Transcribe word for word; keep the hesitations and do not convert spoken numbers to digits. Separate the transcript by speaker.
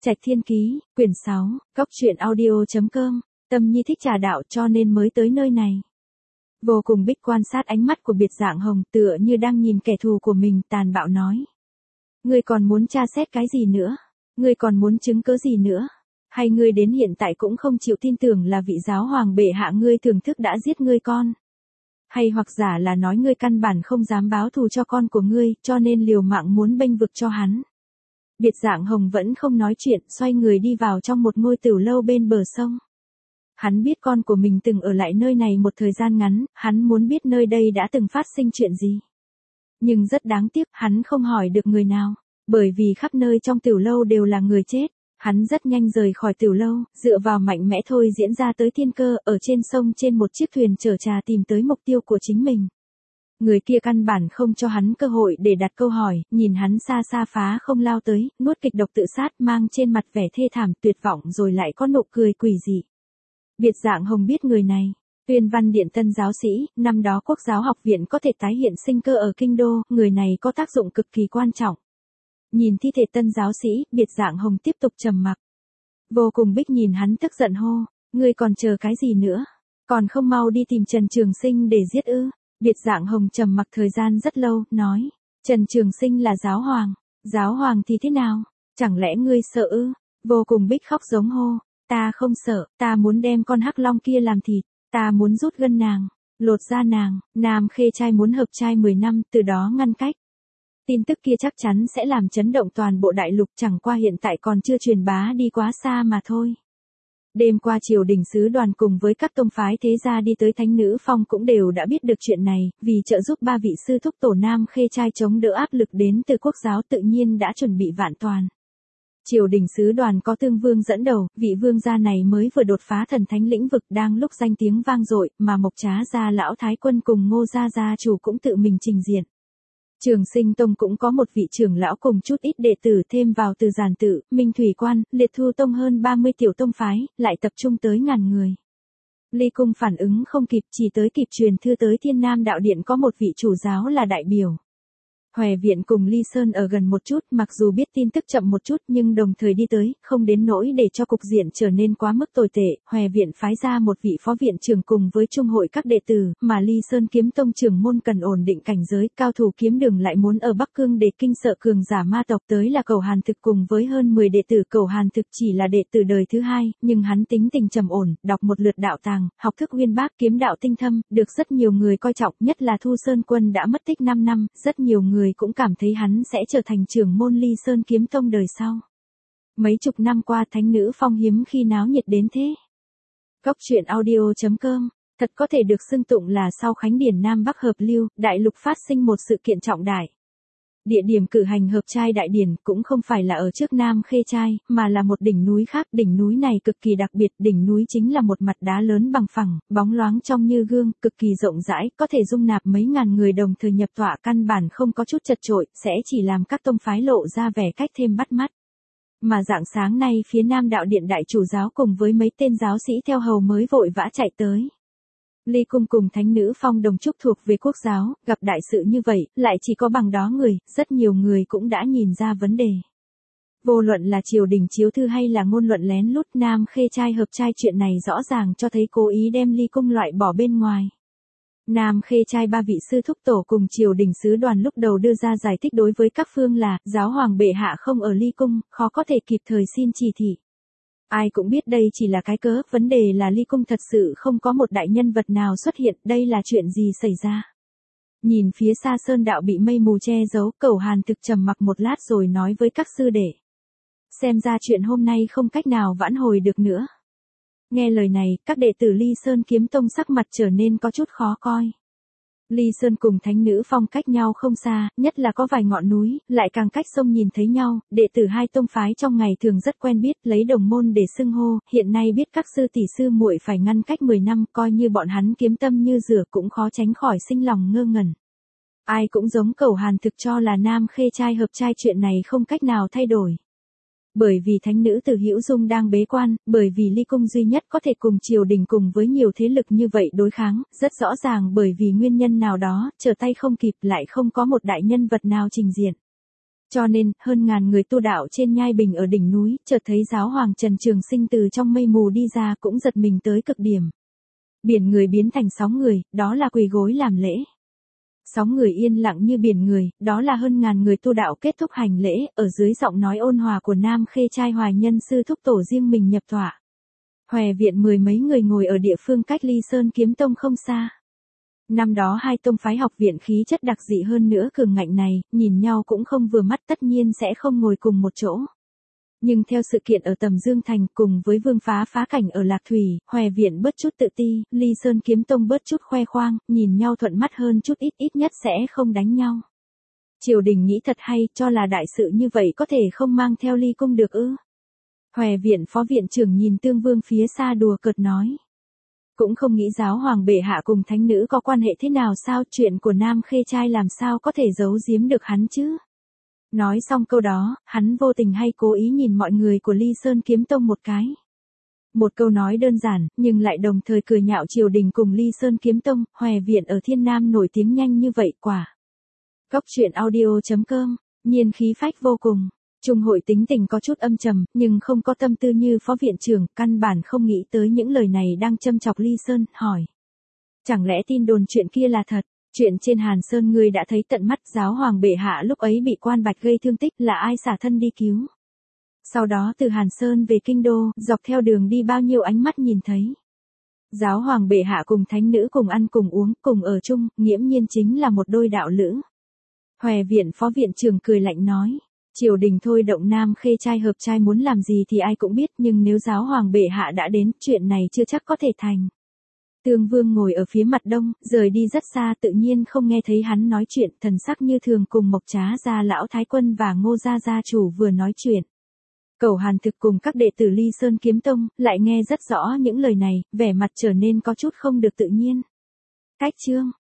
Speaker 1: Trạch Thiên Ký, quyển sáu, Cốc truyện audio chấm com, Tâm Nhi thích trà đạo cho nên mới tới nơi này. Vô cùng Bích quan sát ánh mắt của Biệt Dạng Hồng tựa như đang nhìn kẻ thù của mình, tàn bạo nói. Ngươi còn muốn tra xét cái gì nữa? Ngươi còn muốn chứng cớ gì nữa? Hay ngươi đến hiện tại cũng không chịu tin tưởng là vị giáo hoàng bệ hạ ngươi thưởng thức đã giết ngươi con? Hay hoặc giả là nói ngươi căn bản không dám báo thù cho con của ngươi, cho nên liều mạng muốn bênh vực cho hắn? Biệt Dạng Hồng vẫn không nói chuyện, xoay người đi vào trong một ngôi tửu lâu bên bờ sông. Hắn biết con của mình từng ở lại nơi này một thời gian ngắn, hắn muốn biết nơi đây đã từng phát sinh chuyện gì. Nhưng rất đáng tiếc, hắn không hỏi được người nào, bởi vì khắp nơi trong tửu lâu đều là người chết. Hắn rất nhanh rời khỏi tửu lâu, dựa vào mạnh mẽ thôi diễn ra tới thiên cơ, ở trên sông trên một chiếc thuyền chở trà tìm tới mục tiêu của chính mình. Người kia căn bản không cho hắn cơ hội để đặt câu hỏi, nhìn hắn xa xa phá không lao tới, nuốt kịch độc tự sát, mang trên mặt vẻ thê thảm tuyệt vọng rồi lại có nụ cười quỷ dị. Biệt Dạng Hồng biết người này, Tuyên Văn Điện tân giáo sĩ, năm đó Quốc giáo học viện có thể tái hiện sinh cơ ở kinh đô, người này có tác dụng cực kỳ quan trọng. Nhìn thi thể tân giáo sĩ, Biệt Dạng Hồng tiếp tục trầm mặc. Vô cùng Bích nhìn hắn tức giận hô, ngươi còn chờ cái gì nữa? Còn không mau đi tìm Trần Trường Sinh để giết ư? Biệt Dạng Hồng trầm mặc thời gian rất lâu, nói, Trần Trường Sinh là giáo hoàng, giáo hoàng thì thế nào? Chẳng lẽ ngươi sợ ư? Vô cùng Bích khóc giống hô, ta không sợ, ta muốn đem con hắc long kia làm thịt, ta muốn rút gân nàng, lột da nàng, Nam Khê Trai muốn hợp trai mười năm, từ đó ngăn cách. Tin tức kia chắc chắn sẽ làm chấn động toàn bộ đại lục, chẳng qua hiện tại còn chưa truyền bá đi quá xa mà thôi. Đêm qua triều đình sứ đoàn cùng với các tông phái thế gia đi tới Thánh Nữ Phong cũng đều đã biết được chuyện này, vì trợ giúp ba vị sư thúc tổ Nam Khê Trai chống đỡ áp lực đến từ quốc giáo tự nhiên đã chuẩn bị vạn toàn. Triều đình sứ đoàn có Tương Vương dẫn đầu, vị vương gia này mới vừa đột phá thần thánh lĩnh vực đang lúc danh tiếng vang dội, mà Mộc Trá gia lão thái quân cùng Ngô gia gia chủ cũng tự mình trình diện. Trường Sinh Tông cũng có một vị trưởng lão cùng chút ít đệ tử thêm vào từ Giản Tự, Minh Thủy Quan, Liệt Thu Tông hơn ba mươi tiểu tông phái, lại tập trung tới ngàn người. Ly Cung phản ứng không kịp, chỉ tới kịp truyền thư tới Thiên Nam Đạo Điện có một vị chủ giáo là đại biểu. Hòe Viện cùng Ly Sơn ở gần một chút, mặc dù biết tin tức chậm một chút nhưng đồng thời đi tới, không đến nỗi để cho cục diện trở nên quá mức tồi tệ. Hòe Viện phái ra một vị phó viện trưởng cùng với trung hội các đệ tử, mà Ly Sơn kiếm tông trưởng môn cần ổn định cảnh giới, cao thủ kiếm đường lại muốn ở Bắc Cương để kinh sợ cường giả ma tộc, tới là Cầu Hàn Thực cùng với hơn mười đệ tử. Cầu Hàn Thực chỉ là đệ tử đời thứ hai, nhưng hắn tính tình trầm ổn, đọc một lượt đạo tàng, học thức uyên bác, kiếm đạo tinh thâm, được rất nhiều người coi trọng, nhất là Thu Sơn Quân đã mất tích năm năm, rất nhiều người cũng cảm thấy hắn sẽ trở thành trưởng môn Ly Sơn kiếm tông đời sau. Mấy chục năm qua Thánh Nữ Phong hiếm khi náo nhiệt đến thế. Cốc truyện audio chấm com, thật có thể được xưng tụng là sau Khánh Điển Nam Bắc hợp lưu, đại lục phát sinh một sự kiện trọng đại. Địa điểm cử hành hợp trai đại điển cũng không phải là ở trước Nam Khê Trai, mà là một đỉnh núi khác. Đỉnh núi này cực kỳ đặc biệt, đỉnh núi chính là một mặt đá lớn bằng phẳng, bóng loáng trong như gương, cực kỳ rộng rãi, có thể dung nạp mấy ngàn người đồng thời nhập tọa, căn bản không có chút chật chội, sẽ chỉ làm các tông phái lộ ra vẻ cách thêm bắt mắt. Mà rạng sáng nay phía Nam Đạo Điện đại chủ giáo cùng với mấy tên giáo sĩ theo hầu mới vội vã chạy tới. Ly Cung cùng Thánh Nữ Phong đồng trúc thuộc về quốc giáo, gặp đại sự như vậy, lại chỉ có bằng đó người, rất nhiều người cũng đã nhìn ra vấn đề. Vô luận là triều đình chiếu thư hay là ngôn luận lén lút, Nam Khê Trai hợp trai chuyện này rõ ràng cho thấy cố ý đem Ly Cung loại bỏ bên ngoài. Nam Khê Trai ba vị sư thúc tổ cùng triều đình sứ đoàn lúc đầu đưa ra giải thích đối với các phương là, giáo hoàng bệ hạ không ở Ly Cung, khó có thể kịp thời xin chỉ thị. Ai cũng biết đây chỉ là cái cớ, vấn đề là Ly Cung thật sự không có một đại nhân vật nào xuất hiện, đây là chuyện gì xảy ra. Nhìn phía xa sơn đạo bị mây mù che giấu, Cầu Hàn Thực trầm mặc một lát rồi nói với các sư đệ. Xem ra chuyện hôm nay không cách nào vãn hồi được nữa. Nghe lời này, các đệ tử Ly Sơn kiếm tông sắc mặt trở nên có chút khó coi. Ly Sơn cùng Thánh Nữ Phong cách nhau không xa, nhất là có vài ngọn núi, lại càng cách sông nhìn thấy nhau, đệ tử hai tông phái trong ngày thường rất quen biết, lấy đồng môn để xưng hô, hiện nay biết các sư tỷ sư muội phải ngăn cách mười năm, coi như bọn hắn kiếm tâm như rửa cũng khó tránh khỏi sinh lòng ngơ ngẩn. Ai cũng giống Cầu Hàn Thực cho là Nam Khê Trai hợp trai chuyện này không cách nào thay đổi. Bởi vì thánh nữ Từ Hữu Dung đang bế quan, bởi vì Ly Cung duy nhất có thể cùng triều đình cùng với nhiều thế lực như vậy đối kháng, rất rõ ràng bởi vì nguyên nhân nào đó, trở tay không kịp lại không có một đại nhân vật nào trình diện. Cho nên, hơn ngàn người tu đạo trên nhai bình ở đỉnh núi, chợt thấy giáo hoàng Trần Trường Sinh từ trong mây mù đi ra cũng giật mình tới cực điểm. Biển người biến thành sóng người, đó là quỳ gối làm lễ. Sóng người yên lặng như biển người, đó là hơn ngàn người tu đạo kết thúc hành lễ, ở dưới giọng nói ôn hòa của Nam Khê Trai Hoài Nhân sư thúc tổ riêng mình nhập tọa. Hòe viện mười mấy người ngồi ở địa phương cách Ly Sơn Kiếm Tông không xa. Năm đó hai tông phái học viện khí chất đặc dị hơn nữa cường ngạnh này, nhìn nhau cũng không vừa mắt, tất nhiên sẽ không ngồi cùng một chỗ. Nhưng theo sự kiện ở Tầm Dương Thành cùng với Vương Phá phá cảnh ở Lạc Thủy, Hòe viện bớt chút tự ti, Ly Sơn Kiếm Tông bớt chút khoe khoang, nhìn nhau thuận mắt hơn chút, ít ít nhất sẽ không đánh nhau. Triều đình nghĩ thật hay, cho là đại sự như vậy có thể không mang theo Ly Cung được ư? Hòe viện phó viện trưởng nhìn Tương Vương phía xa đùa cợt nói. Cũng không nghĩ giáo hoàng bệ hạ cùng thánh nữ có quan hệ thế nào sao, chuyện của Nam Khê Trai làm sao có thể giấu giếm được hắn chứ? Nói xong câu đó, hắn vô tình hay cố ý nhìn mọi người của Ly Sơn Kiếm Tông một cái. Một câu nói đơn giản, nhưng lại đồng thời cười nhạo triều đình cùng Ly Sơn Kiếm Tông, Hòe viện ở Thiên Nam nổi tiếng nhanh như vậy quả. Góc truyện audio chấm com, nhiên khí phách vô cùng. Trung hội tính tình có chút âm trầm, nhưng không có tâm tư như phó viện trưởng, căn bản không nghĩ tới những lời này đang châm chọc Ly Sơn, hỏi. Chẳng lẽ tin đồn chuyện kia là thật? Chuyện trên Hàn Sơn ngươi đã thấy tận mắt, giáo hoàng bệ hạ lúc ấy bị quan bạch gây thương tích, là ai xả thân đi cứu? Sau đó từ Hàn Sơn về kinh đô, dọc theo đường đi bao nhiêu ánh mắt nhìn thấy. Giáo hoàng bệ hạ cùng thánh nữ cùng ăn cùng uống, cùng ở chung, nghiễm nhiên chính là một đôi đạo lữ. Hòe viện phó viện trưởng cười lạnh nói. Triều đình thôi động Nam Khê Trai hợp trai muốn làm gì thì ai cũng biết, nhưng nếu giáo hoàng bệ hạ đã đến, chuyện này chưa chắc có thể thành. Tương Vương ngồi ở phía mặt đông, rời đi rất xa, tự nhiên không nghe thấy hắn nói chuyện, thần sắc như thường cùng Mộc Trá gia lão thái quân và Ngô gia gia chủ vừa nói chuyện. Cẩu Hàn Thực cùng các đệ tử Ly Sơn Kiếm Tông, lại nghe rất rõ những lời này, vẻ mặt trở nên có chút không được tự nhiên. Cách chương